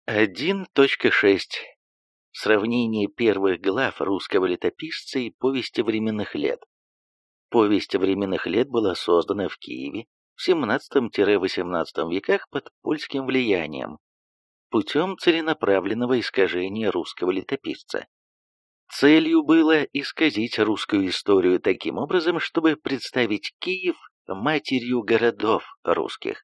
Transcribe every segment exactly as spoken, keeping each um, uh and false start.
один точка шесть. Сравнение первых глав русского летописца и повести временных лет. Повесть временных лет была создана в Киеве в семнадцатом-восемнадцатом веках под польским влиянием, путем целенаправленного искажения русского летописца. Целью было исказить русскую историю таким образом, чтобы представить Киев матерью городов русских.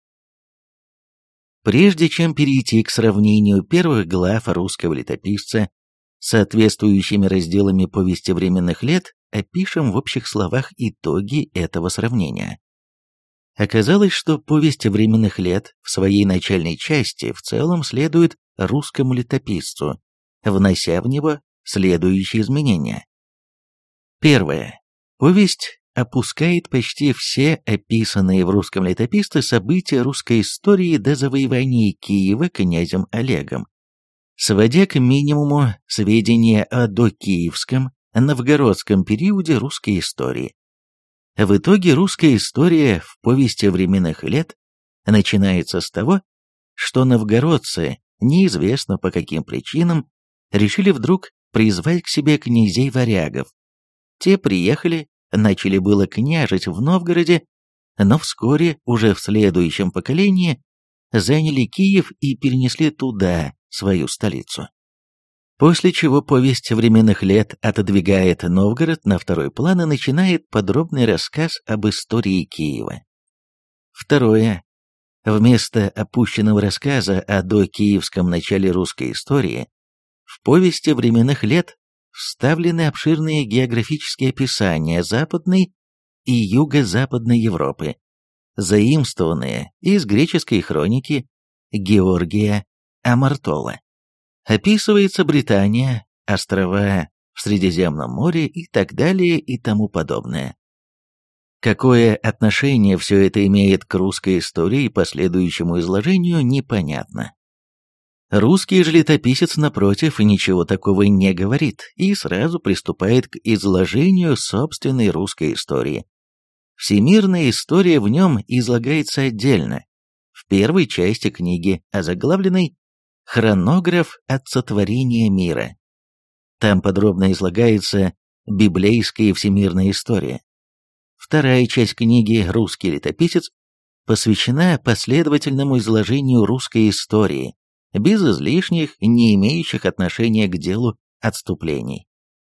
Прежде чем перейти к сравнению первых глав русского летописца с соответствующими разделами повести временных лет, опишем в общих словах итоги этого сравнения. Оказалось, что повесть временных лет в своей начальной части в целом следует русскому летописцу, внося в него следующие изменения. Первое. Повесть опускает почти все описанные в русском летописце события русской истории до завоевания Киева князем Олегом, сводя к минимуму сведения о докиевском, новгородском периоде русской истории. В итоге русская история в повести временных лет начинается с того, что новгородцы, неизвестно по каким причинам, решили вдруг призвать к себе князей-варягов. Те приехали, начали было княжить в Новгороде, но вскоре, уже в следующем поколении, заняли Киев и перенесли туда свою столицу. После чего повесть временных лет отодвигает Новгород на второй план и начинает подробный рассказ об истории Киева. Второе. Вместо опущенного рассказа о докиевском начале русской истории, в повести временных лет вставлены обширные географические описания Западной и Юго-Западной Европы, заимствованные из греческой хроники Георгия Амартола. Описывается Британия, острова в Средиземном море и так далее и тому подобное. Какое отношение все это имеет к русской истории и последующему изложению, непонятно. Русский же летописец, напротив, ничего такого не говорит и сразу приступает к изложению собственной русской истории. Всемирная история в нем излагается отдельно, в первой части книги, озаглавленной «Хронограф от сотворения мира». Там подробно излагается библейская и всемирная история. Вторая часть книги «Русский летописец» посвящена последовательному изложению русской истории, без излишних, не имеющих отношения к делу отступлений.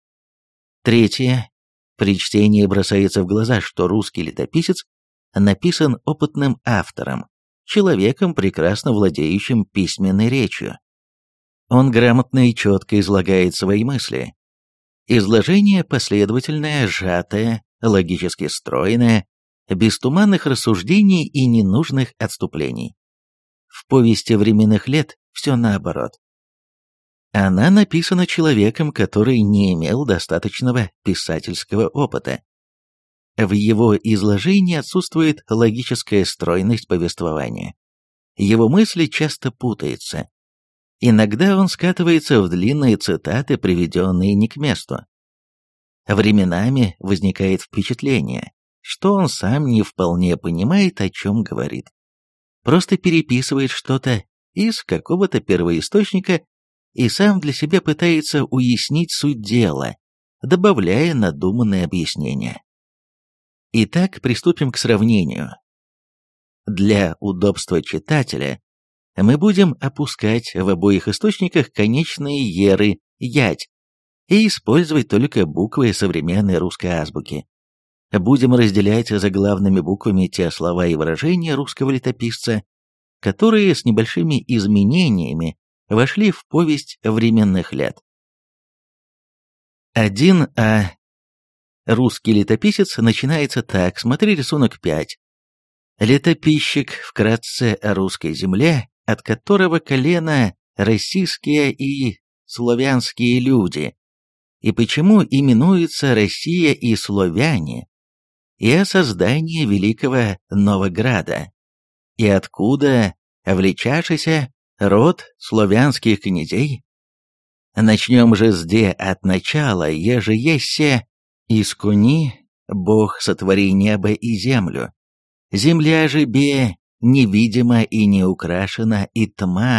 Третье. При чтении бросается в глаза, что русский летописец написан опытным автором, человеком, прекрасно владеющим письменной речью. Он грамотно и четко излагает свои мысли. Изложение последовательное, сжатое, логически стройное, без туманных рассуждений и ненужных отступлений. В повести временных лет все наоборот. Она написана человеком, который не имел достаточного писательского опыта. В его изложении отсутствует логическая стройность повествования. Его мысли часто путаются. Иногда он скатывается в длинные цитаты, приведенные не к месту. Временами возникает впечатление, что он сам не вполне понимает, о чем говорит. Просто переписывает что-то из какого-то первоисточника и сам для себя пытается уяснить суть дела, добавляя надуманные объяснения. Итак, приступим к сравнению. Для удобства читателя мы будем опускать в обоих источниках конечные еры, ять, и использовать только буквы современной русской азбуки. Будем разделять заглавными буквами те слова и выражения русского летописца, которые с небольшими изменениями вошли в повесть временных лет. один А. Русский летописец начинается так, смотри рисунок пять. Летописчик вкратце о русской земле, от которого колено российские и славянские люди, и почему именуется Россия и славяне, и о создании великого Новограда, и откуда влечавшийся род славянских князей. Начнем же сде от начала, еже ессе, искуни Бог сотвори небо и землю. Земля же бе невидима и не украшена, и тьма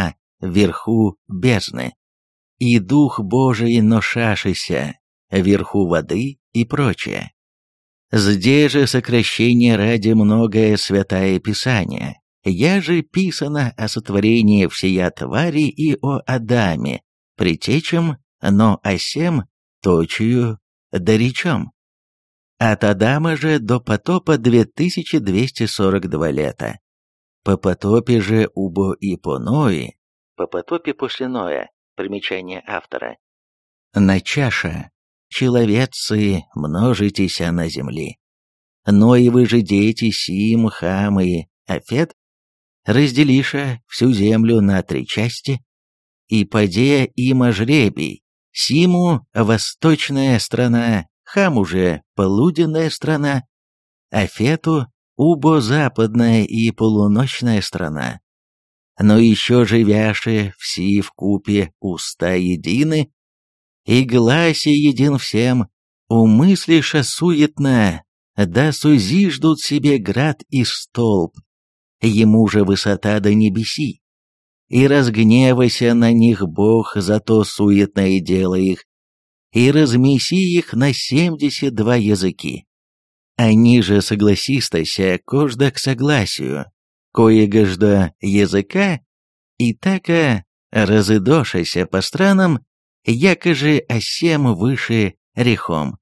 вверху бездны, и Дух Божий ношашися, вверху воды и прочее. Здесь же сокращение ради многое святое Писание, я же писано о сотворении всея твари и о Адаме, притечем, но о сем точию доречем. От Адама же до потопа две тысячи двести сорок два лета. По потопе же убо и по Нои, по потопе после Ноя, примечание автора. На чаша, человецы, множитеся на земли. Ноевы же дети Сим, Хам и Афет разделиша всю землю на три части, и падея има жребий, Симу восточная страна, Хаму же полуденная страна, Афету убо западная и полуночная страна. Но еще живяши все вкупе уста едины, и гласе един всем, умыслиша суетно, да сузиждут себе град и столб, ему же высота до небеси. И разгневайся на них Бог за то суетное дело их, и размеси их на семьдесят два языки. Они же согласистася кожда к согласию, коего-жда языка, и така разыдошася по странам, яко же осем выше рехом.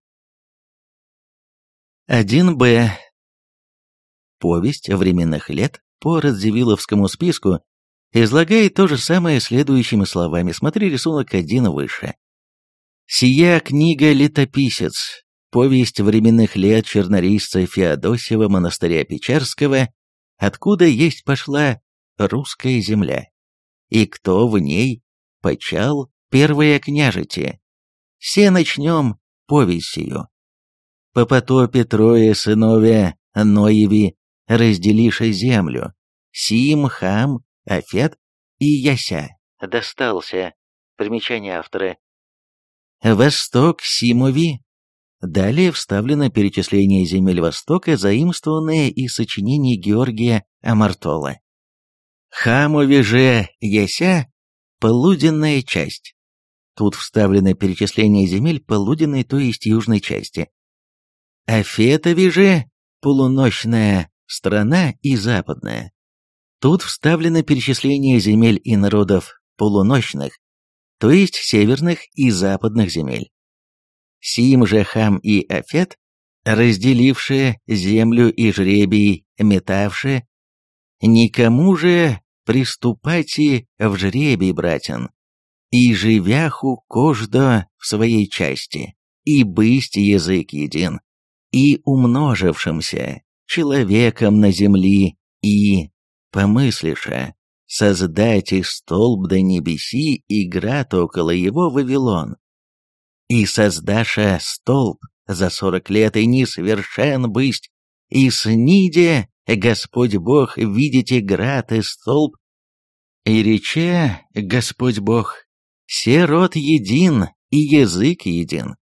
один бэ. Повесть временных лет по Радзивилловскому списку излагает то же самое следующими словами. Смотри рисунок один выше. «Сия книга летописец, повесть временных лет чернорисца Феодосьева монастыря Печерского, откуда есть пошла русская земля, и кто в ней почал первые княжити. Се начнем повесть сию. По потопе трое сыновья Ноеви разделиша землю, Сим, Хам, Афет и Яся. Достался. Примечание автора. Восток Симови. Далее вставлено перечисление земель Востока, заимствованные из сочинений Георгия Амартола. Хамови же Яся – полуденная часть. Тут вставлено перечисление земель полуденной, то есть южной части. Афетови же – полуночная страна и западная. Тут вставлено перечисление земель и народов полуночных, то есть северных и западных земель. Сим же Хам и Афет, разделившие землю и жребий, метавшие, никому же приступайте в жребий, братьям, и живяху кождо в своей части, и бысть язык един, и умножившимся человеком на земли, и, помыслиша, создать и столб до небеси, и град около его Вавилон. И создаша столб за сорок лет, и не совершен бысть, и сниде Господь Бог, видите град и столб, и рече Господь Бог, се род един, и язык един.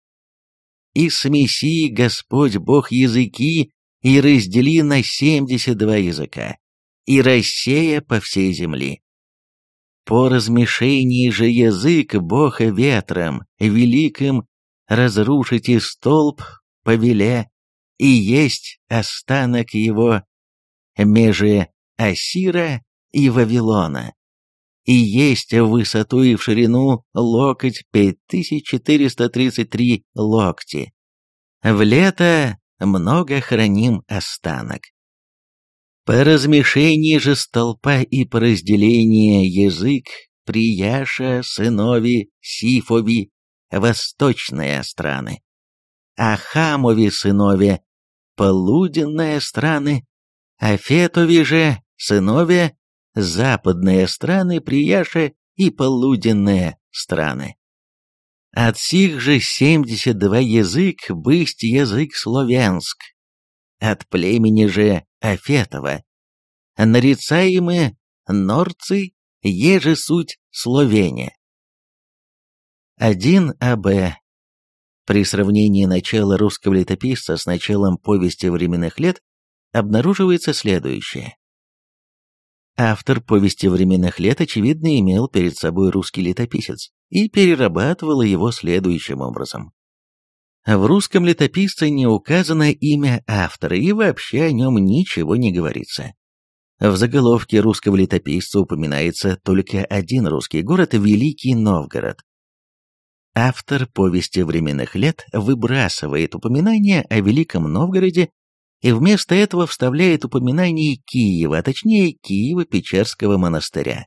И смеси Господь Бог языки, и раздели на семьдесят два языка, и рассея по всей земли. По размешении же язык Бога ветром великим разрушите столб повеле, и есть останок его меже Ассира и Вавилона, и есть в высоту и в ширину локоть пять тысяч четыреста тридцать три локти. В лето много храним останок. По размешении же столпа и по разделению язык Прияша, сынови, Сифови, восточные страны, а Хамови сынове, полуденные страны, а Фетови же сынове, западные страны, Прияша и полуденные страны. От сих же семьдесят два язык бысть язык славянск, от племени же Афетова, нарицаемы норцы, еже суть словения. один а бэ. При сравнении начала русского летописца с началом повести временных лет обнаруживается следующее. Автор «Повести временных лет» очевидно имел перед собой русский летописец и перерабатывал его следующим образом. В русском летописце не указано имя автора и вообще о нем ничего не говорится. В заголовке русского летописца упоминается только один русский город – Великий Новгород. Автор «Повести временных лет» выбрасывает упоминание о Великом Новгороде и вместо этого вставляет упоминание Киева, а точнее Киево-Печерского монастыря.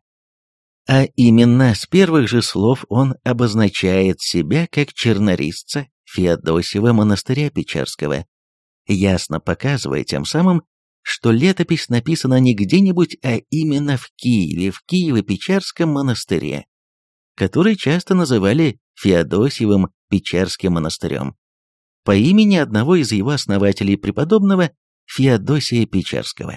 А именно с первых же слов он обозначает себя как чернорисца Феодосьева монастыря Печерского, ясно показывая тем самым, что летопись написана не где-нибудь, а именно в Киеве, в Киево-Печерском монастыре, который часто называли Феодосьевым Печерским монастырем, по имени одного из его основателей, преподобного Феодосия Печерского.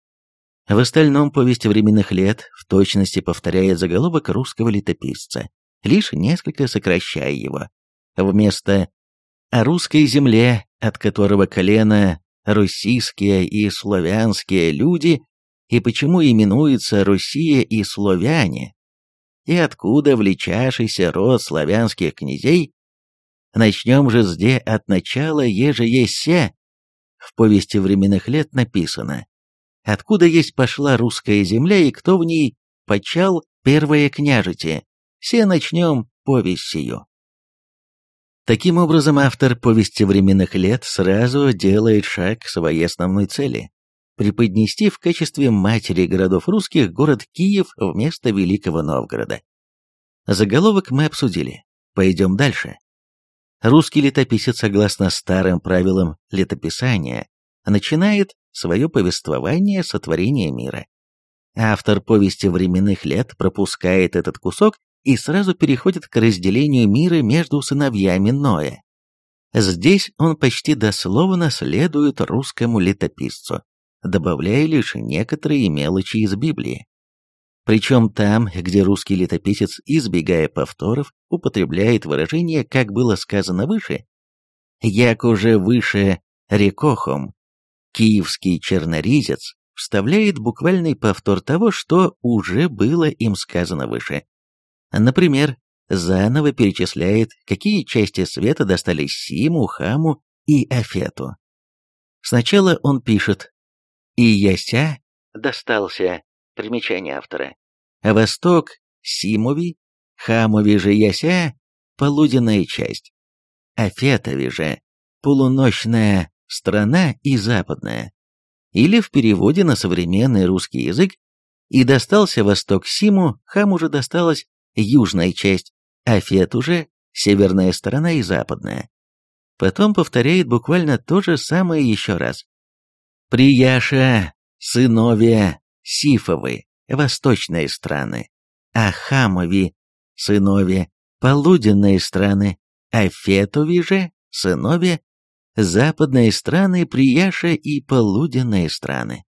В остальном повесть временных лет в точности повторяет заголовок русского летописца, лишь несколько сокращая его. Вместо «о русской земле, от которого колено руссийские и славянские люди, и почему именуются Руссия и славяне, и откуда влечашийся род славянских князей, начнем же сде от начала, еже еся». В повести временных лет написано: «Откуда есть пошла русская земля, и кто в ней почал первое княжите? Се начнем повесть сию». Таким образом, автор «Повести временных лет» сразу делает шаг к своей основной цели – преподнести в качестве матери городов русских город Киев вместо Великого Новгорода. Заголовок мы обсудили. Пойдем дальше. Русский летописец, согласно старым правилам летописания, начинает свое повествование с сотворения мира. Автор «Повести временных лет» пропускает этот кусок и сразу переходит к разделению мира между сыновьями Ноя. Здесь он почти дословно следует русскому летописцу, добавляя лишь некоторые мелочи из Библии. Причем там, где русский летописец, избегая повторов, употребляет выражение, как было сказано выше, «як уже выше рекохом», киевский черноризец вставляет буквальный повтор того, что уже было им сказано выше. Например, заново перечисляет, какие части света достались Симу, Хаму и Афету. Сначала он пишет «И яся достался», примечание автора, а восток Симови, Хамови же яся полуденная часть, Афетови же полуночная страна и западная. Или в переводе на современный русский язык «И достался восток Симу, Хаму же досталась южная часть, Афету же северная сторона и западная». Потом повторяет буквально то же самое еще раз. «Прияша, сыновья Сифовы, восточные страны, а Хамови, сыновья, полуденные страны, а Фетови же, сыновья, западные страны, Прияша и полуденные страны».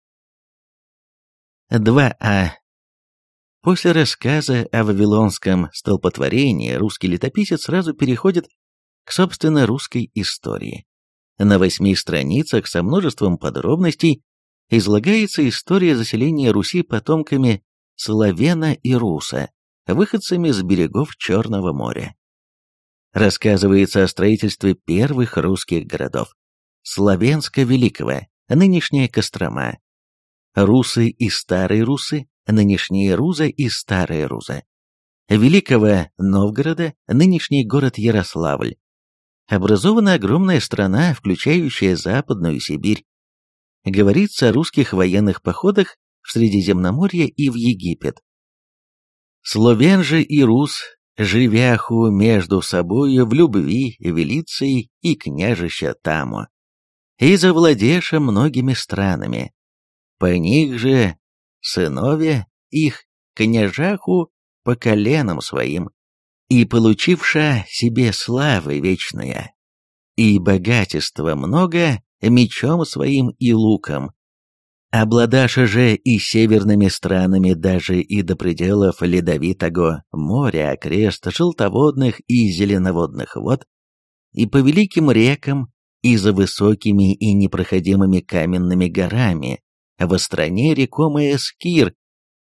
два а. После рассказа о вавилонском столпотворении русский летописец сразу переходит к собственно русской истории. На восьми страницах со множеством подробностей излагается история заселения Руси потомками Славена и Руса, выходцами с берегов Черного моря. Рассказывается о строительстве первых русских городов: Славенска Великого, нынешняя Кострома, Русы и Старые Русы, нынешняя Руза и Старая Руза, Великого Новгорода, нынешний город Ярославль. Образована огромная страна, включающая Западную Сибирь. Говорится о русских военных походах в Средиземноморье и в Египет. Словен же и Рус, живяху между собою в любви велицей и княжища тамо, и завладеша многими странами. По них же сыновья их княжаху по коленам своим, и получивша себе славы вечная, и богатства много мечом своим и луком. Обладаша же и северными странами даже и до пределов ледовитого моря окрест желтоводных и зеленоводных вод, и по великим рекам, и за высокими и непроходимыми каменными горами, во стране рекомая Скир,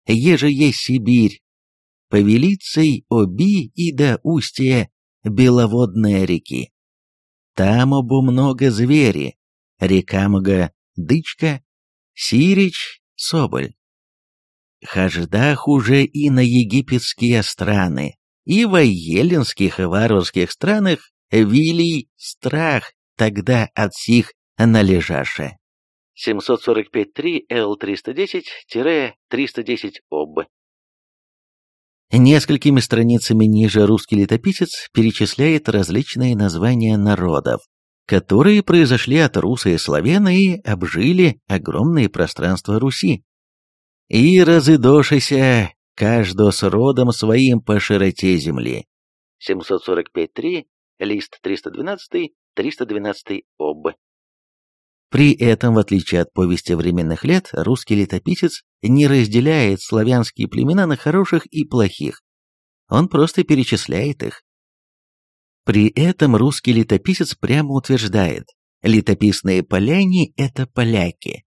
еже есть Сибирь, повелицей Оби и до устья беловодные реки. Там обо много звери, река много дычка, сирич соболь. Хождах уже и на египетские страны, и в еллинских и варварских странах вилий страх тогда от сих належаше. семьсот сорок пять три Л триста десять триста десять об. Несколькими страницами ниже русский летописец перечисляет различные названия народов, которые произошли от руса и славяна и обжили огромные пространства Руси. И разыдошися каждого с родом своим по широте земли. семьсот сорок пять три, лист триста двенадцать триста двенадцать об. При этом, в отличие от повести временных лет, русский летописец не разделяет славянские племена на хороших и плохих. Он просто перечисляет их. При этом русский летописец прямо утверждает: летописные поляне – это поляки.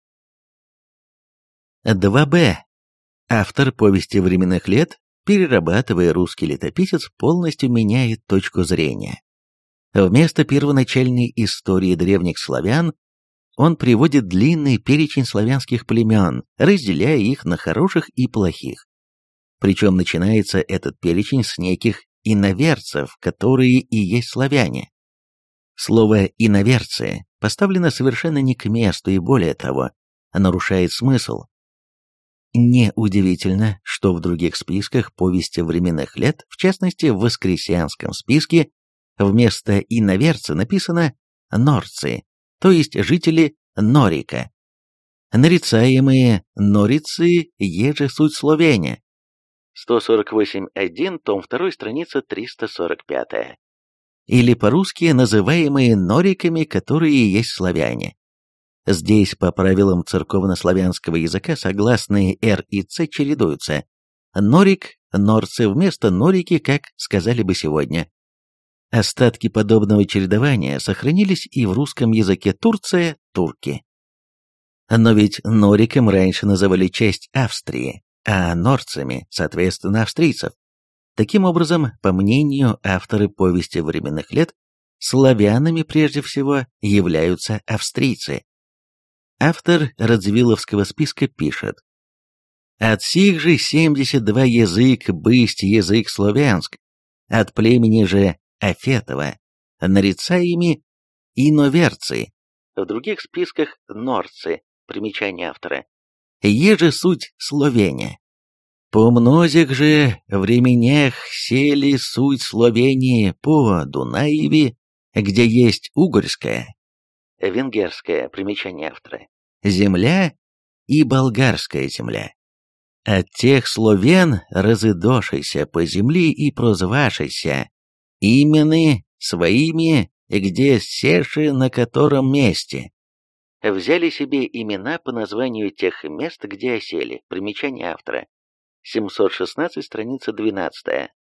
два бэ. Автор повести временных лет, перерабатывая русский летописец, полностью меняет точку зрения. Вместо первоначальной истории древних славян он приводит длинный перечень славянских племен, разделяя их на хороших и плохих. Причем начинается этот перечень с неких иноверцев, которые и есть славяне. Слово «иноверцы» поставлено совершенно не к месту и, более того, нарушает смысл. Неудивительно, что в других списках повести временных лет, в частности в Воскресенском списке, вместо «иноверцы» написано «норцы», то есть жители Норика. Нарицаемые норийцы еже суть словене. сто сорок восемь один, том два, страница триста сорок пять. Или по-русски называемые нориками, которые есть славяне. Здесь по правилам церковнославянского языка согласные «р» и «ц» чередуются. Норик, норцы вместо норики, как сказали бы сегодня. Остатки подобного чередования сохранились и в русском языке Турция – турки. Но ведь нориком раньше называли часть Австрии, а норцами, соответственно, австрийцев. Таким образом, по мнению автора повести временных лет, славянами прежде всего являются австрийцы. Автор Радзивилловского списка пишет: «От сих же семьдесят два язык бысть язык славянск, от племени же Афетова, нарицаеми иноверцы, в других списках норцы, примечание автора, еже суть словене. По мнозих же временях сели суть Словении по Дунаеве, где есть угорская, венгерская, примечание автора, земля и болгарская земля. От тех словен разыдошися по земли и прозвашися имены своими, где сеши на котором месте. Взяли себе имена по названию тех мест, где осели. Примечание автора. семьсот шестнадцать, страница двенадцатая.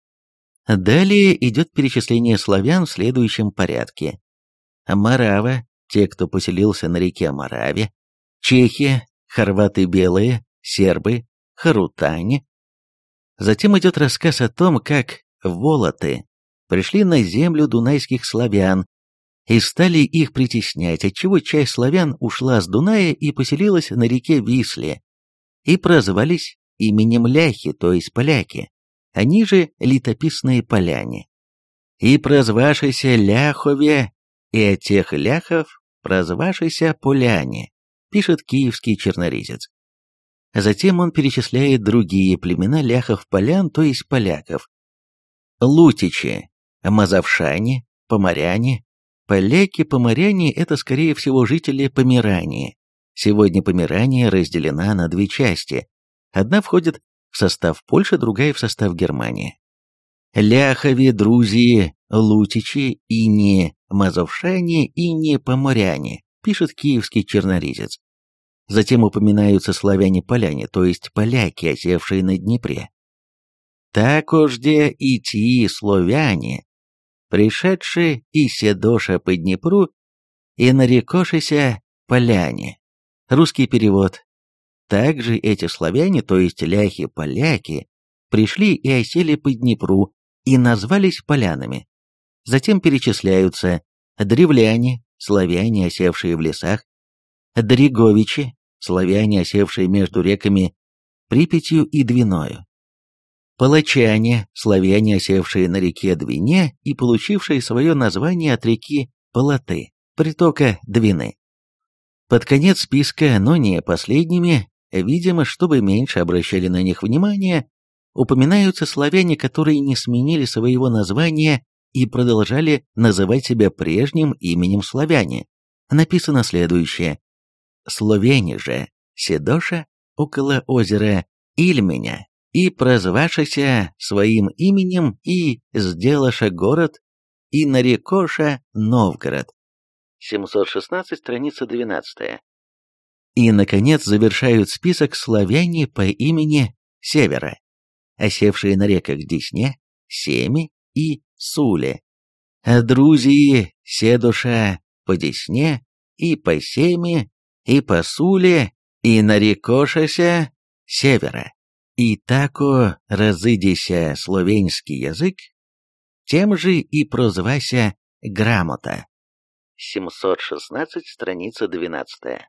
Далее идет перечисление славян в следующем порядке. Морава, те, кто поселился на реке Мораве, чехи, хорваты белые, сербы, харутане. Затем идет рассказ о том, как волоты пришли на землю дунайских славян и стали их притеснять, отчего часть славян ушла с Дуная и поселилась на реке Висле, и прозвались именем ляхи, то есть поляки, они же летописные поляне. И прозвавшийся ляхове, и от тех ляхов прозвавшийся поляне, пишет киевский черноризец. Затем он перечисляет другие племена ляхов-полян, то есть поляков. Лутичи, мазовшане, поморяне. Поляки-поморяне – это, скорее всего, жители Померании. Сегодня Померания разделена на две части. Одна входит в состав Польши, другая в состав Германии. Ляхови, друзии, лутичи и не мазовшане и не поморяне, пишет киевский черноризец. Затем упоминаются славяне-поляне, то есть поляки, осевшие на Днепре. Такожде и ти славяне, пришедшие и седоша по Днепру, и нарекошися поляне. Русский перевод. Также эти славяне, то есть ляхи-поляки, пришли и осели по Днепру и назвались полянами. Затем перечисляются древляне, славяне, осевшие в лесах, дреговичи, славяне, осевшие между реками Припятью и Двиною, палачане, славяне, осевшие на реке Двине и получившие свое название от реки Полоты, притока Двины. Под конец списка, но не последними, видимо, чтобы меньше обращали на них внимание, упоминаются славяне, которые не сменили своего названия и продолжали называть себя прежним именем славяне. Написано следующее. «Словени же, седоша, около озера Ильменя, и прозвавшися своим именем, и сделаша город, и нарекоша Новгород». семьсот шестнадцать, страница двенадцатая. И, наконец, завершают список славяне по имени Севера, осевшие на реках Десне, Семи и Суле, а друзии седуша по Десне, и по Семи, и по Суле, и нарекошася Севера. И тако разыдися словенский язык, тем же и прозвася грамота. семьсот шестнадцать, страница двенадцатая.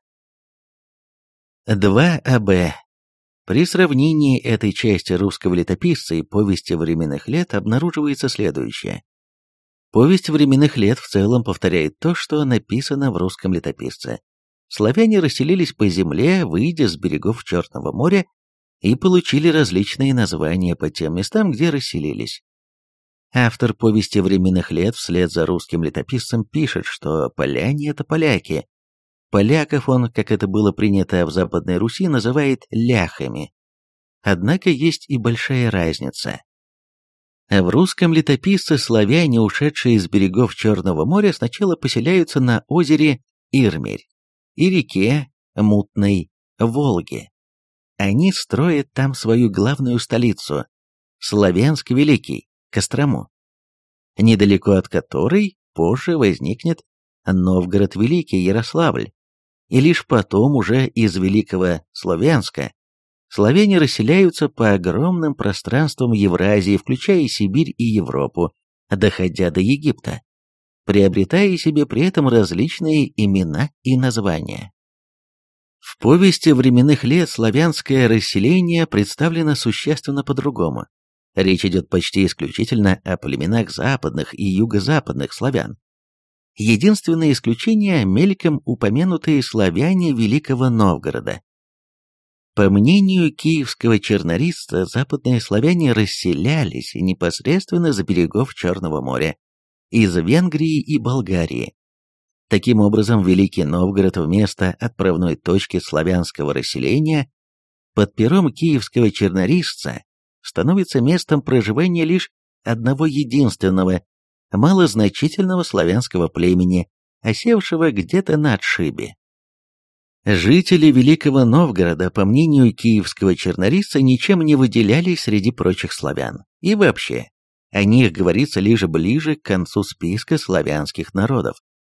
два а бэ. При сравнении этой части русского летописца и повести временных лет обнаруживается следующее. Повесть временных лет в целом повторяет то, что написано в русском летописце. Славяне расселились по земле, выйдя с берегов Черного моря, и получили различные названия по тем местам, где расселились. Автор повести временных лет вслед за русским летописцем пишет, что поляне — это поляки. Поляков он, как это было принято в Западной Руси, называет ляхами. Однако есть и большая разница. В русском летописце славяне, ушедшие из берегов Черного моря, сначала поселяются на озере Ирмерь и реке Мутной Волге. Они строят там свою главную столицу – Славянск Великий, Кострому, недалеко от которой позже возникнет Новгород Великий, Ярославль, и лишь потом уже из Великого Славянска славяне расселяются по огромным пространствам Евразии, включая Сибирь и Европу, доходя до Египта, приобретая себе при этом различные имена и названия. В повести временных лет славянское расселение представлено существенно по-другому. Речь идет почти исключительно о племенах западных и юго-западных славян. Единственное исключение – мельком упомянутые славяне Великого Новгорода. По мнению киевского чернорисца, западные славяне расселялись непосредственно за берегов Черного моря, из Венгрии и Болгарии. Таким образом, Великий Новгород вместо отправной точки славянского расселения под пером киевского чернорисца становится местом проживания лишь одного единственного, малозначительного славянского племени, осевшего где-то на отшибе. Жители Великого Новгорода, по мнению киевского чернорисца, ничем не выделялись среди прочих славян. И вообще, о них говорится лишь ближе к концу списка славянских народов.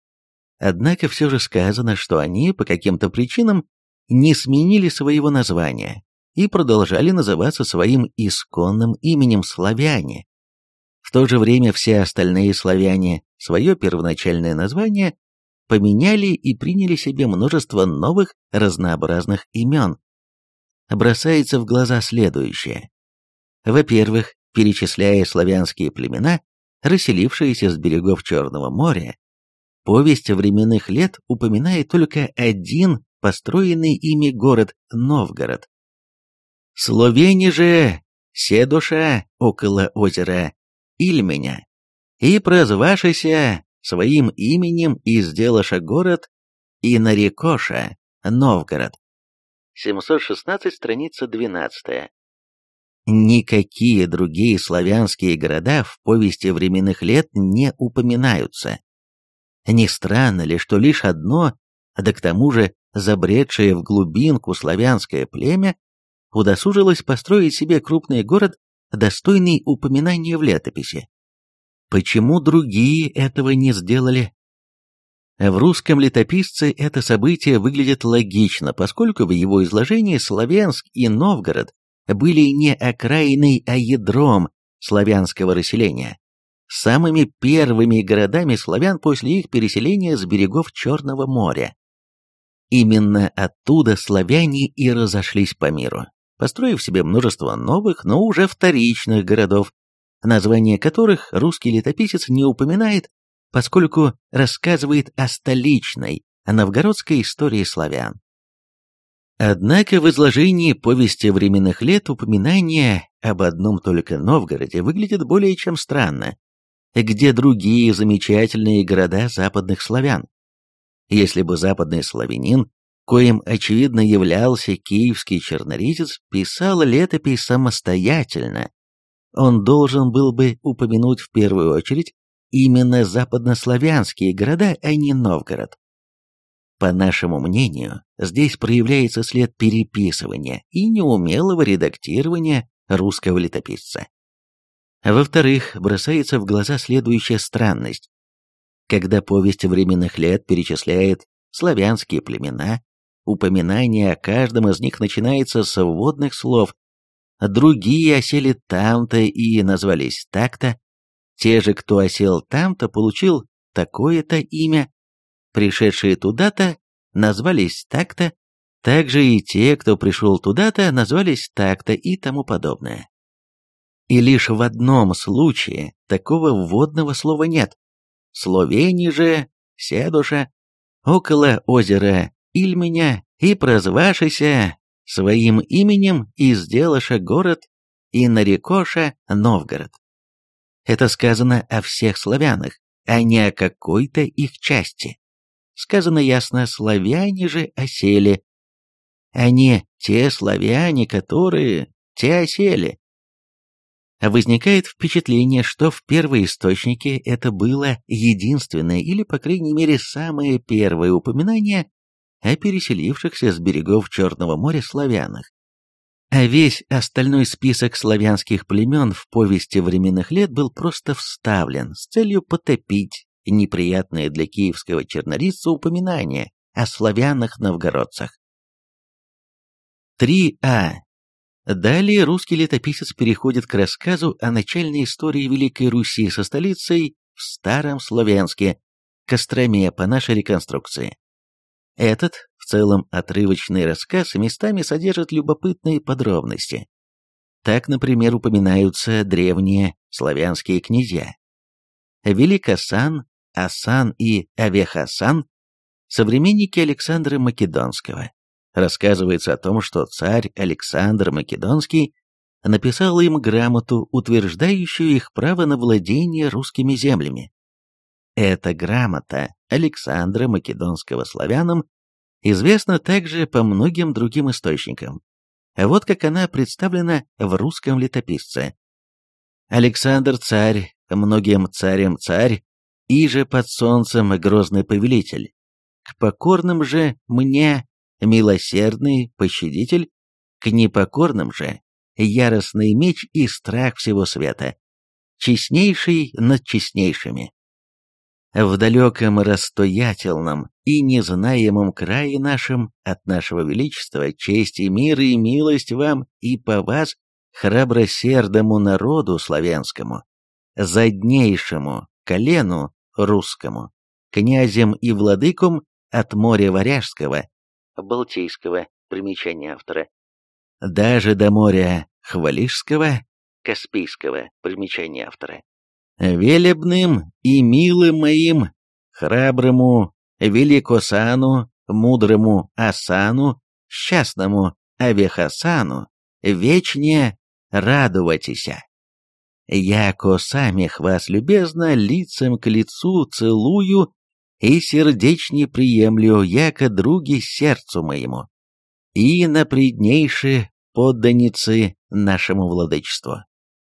Однако все же сказано, что они по каким-то причинам не сменили своего названия и продолжали называться своим исконным именем славяне. В то же время все остальные славяне свое первоначальное название поменяли и приняли себе множество новых разнообразных имен. Бросается в глаза следующее. Во-первых, перечисляя славянские племена, расселившиеся с берегов Черного моря, повесть временных лет упоминает только один построенный ими город Новгород. Словени же седуша около озера Ильменя, и прозвавшися своим именем и сделаша город, и нарекоша Новгород. семьсот шестнадцать, страница двенадцатая. Никакие другие славянские города в повести временных лет не упоминаются. Не странно ли, что лишь одно, да к тому же забредшее в глубинку славянское племя, удосужилось построить себе крупный город, достойный упоминания в летописи? Почему другие этого не сделали? В русском летописце это событие выглядит логично, поскольку в его изложении Славянск и Новгород были не окраиной, а ядром славянского расселения, самыми первыми городами славян после их переселения с берегов Черного моря. Именно оттуда славяне и разошлись по миру, построив себе множество новых, но уже вторичных городов, название которых русский летописец не упоминает, поскольку рассказывает о столичной, о новгородской истории славян. Однако в изложении повести временных лет упоминание об одном только Новгороде выглядит более чем странно, где другие замечательные города западных славян. Если бы западный славянин, коим очевидно являлся киевский черноризец, писал летопись самостоятельно, он должен был бы упомянуть в первую очередь именно западнославянские города, а не Новгород. По нашему мнению, здесь проявляется след переписывания и неумелого редактирования русского летописца. Во-вторых, бросается в глаза следующая странность. Когда повесть временных лет перечисляет славянские племена, упоминание о каждом из них начинается с вводных слов. Другие осели там-то и назвались так-то. Те же, кто осел там-то, получил такое-то имя. Пришедшие туда-то назвались так-то. Также и те, кто пришел туда-то, назвались так-то и тому подобное. И лишь в одном случае такого вводного слова нет. Словени же, седуша, около озера Ильменя и прозвавшийся своим именем и сделаша город и нарекоша Новгород. Это сказано о всех славянах, а не о какой-то их части. Сказано ясно, славяне же осели, а не те славяне, которые те осели. Возникает впечатление, что в первоисточнике это было единственное или, по крайней мере, самое первое упоминание о переселившихся с берегов Черного моря славянах. А весь остальной список славянских племен в повести временных лет был просто вставлен с целью потопить неприятное для киевского чернорисца упоминание о славянах-новгородцах. три а. Далее русский летописец переходит к рассказу о начальной истории Великой Руси со столицей в Старом Славянске, Костроме по нашей реконструкции. Этот, в целом отрывочный рассказ, местами содержит любопытные подробности. Так, например, упоминаются древние славянские князья. Великосан, Асан и Авехасан, современники Александра Македонского. Рассказывается о том, что царь Александр Македонский написал им грамоту, утверждающую их право на владение русскими землями. Эта грамота Александра Македонского славянам известна также по многим другим источникам. Вот как она представлена в русском летописце. Александр царь, многим царям царь, иже под солнцем грозный повелитель. К покорным же мне милосердный пощадитель, к непокорным же яростный меч и страх всего света, честнейший над честнейшими. В далеком расстоятельном и незнаемом крае нашем от нашего величества честь и мир и милость вам и по вас, храбросердому народу славянскому, заднейшему колену русскому, князем и владыкам от моря Варяжского, Балтийского, примечание автора, даже до моря Хвалижского, Каспийского, примечание автора, велебным и милым моим, храброму Великосану, мудрому Асану, счастному Авехасану, вечне радоватися. Яко самих вас любезно лицем к лицу целую и сердечне приемлю, яко други сердцу моему, и напреднейши подданницы нашему владычеству.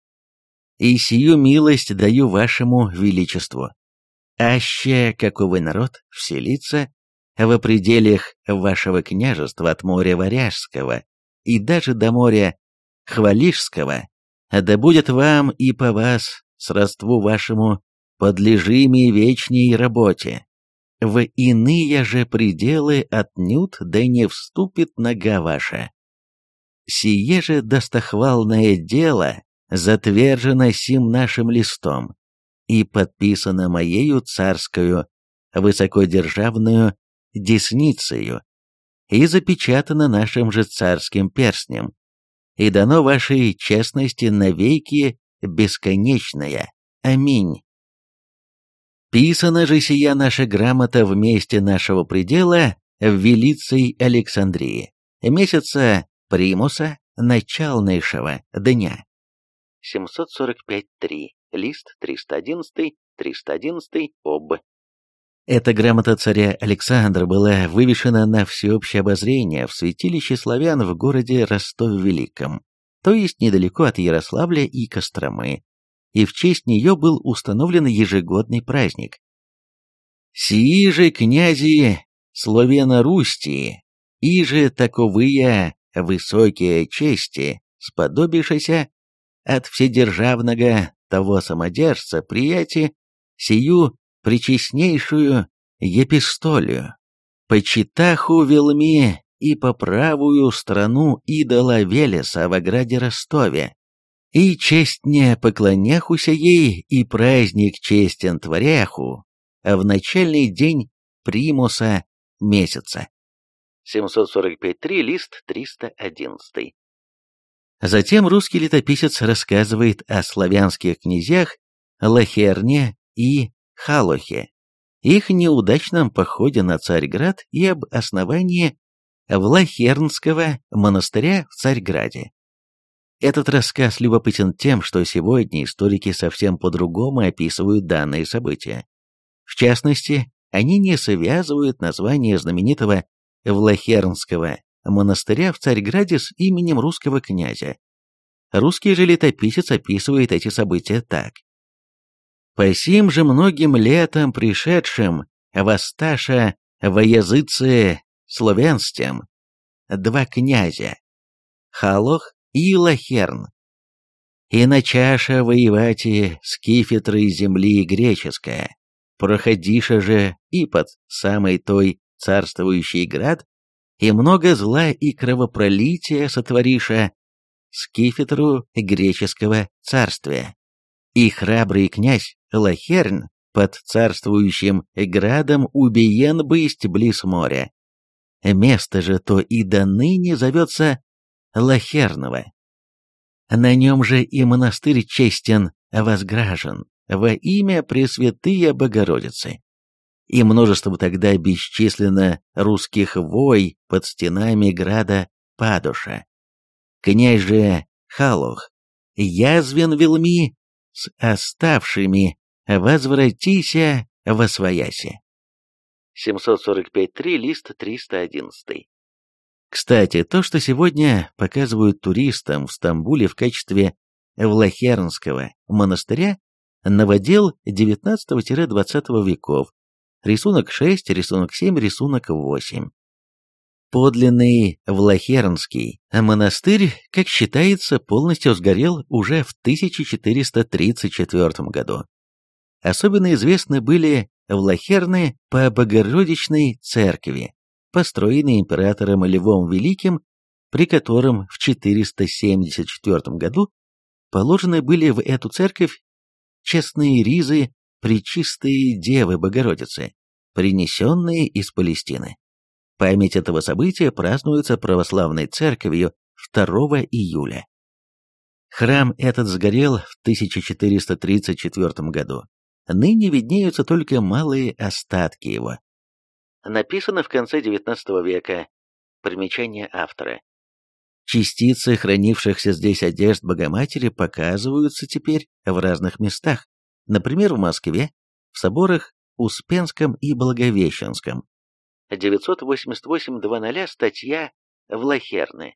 И сию милость даю вашему величеству. Аще каковой народ вселится в пределах вашего княжества от моря Варяжского и даже до моря Хвалижского, да будет вам и по вас, сродству вашему, подлежими вечней работе. в иные же пределы отнюдь да не вступит нога ваша. Сие же достохвалное дело затвержено сим нашим листом и подписано моею царскую, высокодержавную десницею и запечатано нашим же царским перстнем, и дано вашей честности навеки бесконечная. Аминь. Писана же сия наша грамота в месте нашего предела в Велицей Александрии, месяца Примуса, начальнейшего дня. семьсот сорок пять три, лист триста одиннадцать, триста одиннадцать, об. Эта грамота царя Александра была вывешена на всеобщее обозрение в святилище славян в городе Ростове-Великом, то есть недалеко от Ярославля и Костромы, и в честь нее был установлен ежегодный праздник. «Сии же князи Словено-Рустии, и же таковые высокие чести, сподобившися от вседержавного того самодержца прияти сию причестнейшую епистолию, почитаху велми и по правую страну идола Велеса в ограде Ростове, и честне поклоняхуся ей, и праздник честен творяху, в начальный день примуса месяца». семьсот сорок пять три, лист триста одиннадцать. Затем русский летописец рассказывает о славянских князьях Лахерне и Халохе, их неудачном походе на Царьград и об основании Влахернского монастыря в Царьграде. Этот рассказ любопытен тем, что сегодня историки совсем по-другому описывают данные события. В частности, они не связывают название знаменитого Влахернского монастыря в Царьграде с именем русского князя. Русский же летописец описывает эти события так. «По сим же многим летам пришедшим воссташа во языце славянстем два князя, Халох и Лахерн, и начаша воевать с кифетрой земли греческая, проходиша же и под самой той царствующий град, и много зла и кровопролития сотвориша скифетру греческого царствия. И храбрый князь Лахерн под царствующим градом убиен бысть близ моря. Место же то и до ныне зовется Лахерново. На нем же и монастырь честен возгражен во имя Пресвятые Богородицы. И множество тогда бесчисленно русских вой под стенами града Падуша. Князь же Халох, язвен велми, с оставшими возвратися восвояси. семьсот сорок пять три, лист триста одиннадцать. Кстати, то, что сегодня показывают туристам в Стамбуле в качестве Влахернского монастыря, новодел девятнадцатого-двадцатого веков, рисунок шесть, рисунок семь, рисунок восемь. Подлинный Влахернский монастырь, как считается, полностью сгорел уже в тысяча четыреста тридцать четвёртом году. Особенно известны были Влахерны по Богородичной церкви, построенной императором Львом Великим, при котором в четыреста семьдесят четвёртом году положены были в эту церковь честные ризы Пречистые Девы Богородицы, принесенные из Палестины. Память этого события празднуется православной церковью второго июля. Храм этот сгорел в тысяча четыреста тридцать четвёртом году. Ныне виднеются только малые остатки его. Написано в конце девятнадцатого века. Примечание автора. Частицы хранившихся здесь одежд Богоматери показываются теперь в разных местах, например, в Москве, в соборах Успенском и Благовещенском. девятьсот восемьдесят восемь ноль статья Влахерны.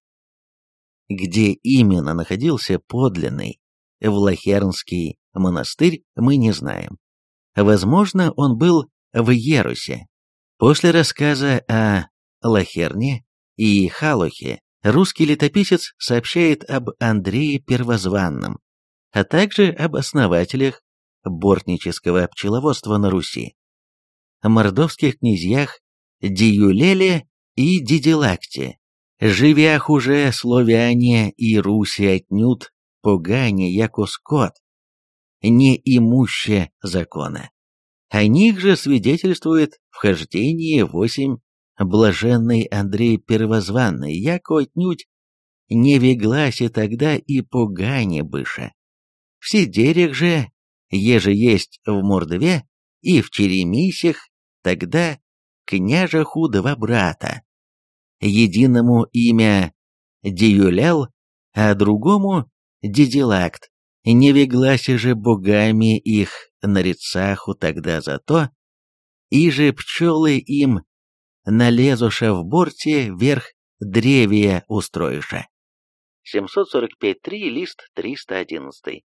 Где именно находился подлинный Влахернский монастырь, мы не знаем. Возможно, он был в Ерусе. После рассказа о Лахерне и Халохе русский летописец сообщает об Андрее Первозванном, а также об основателях бортнического пчеловодства на Руси. мордовских князьях Диюлеле и Дидилакте, живях уже славяне и Руси отнюдь погане, яко скот, не имуще закона. О них же свидетельствует вхождение восемь блаженный Андрей Первозванный, яко отнюдь не вегласе тогда и погане быша. В сидерях же, еже есть в Мордве и в Черемисях, тогда княжаху два брата, единому имя Диюлял, а другому Дидилакт, не вегласе же богами их нарицаху тогда за то, и же пчелы им налезуша в борте верх древия устроиша. семьсот сорок пять точка три, лист триста одиннадцать.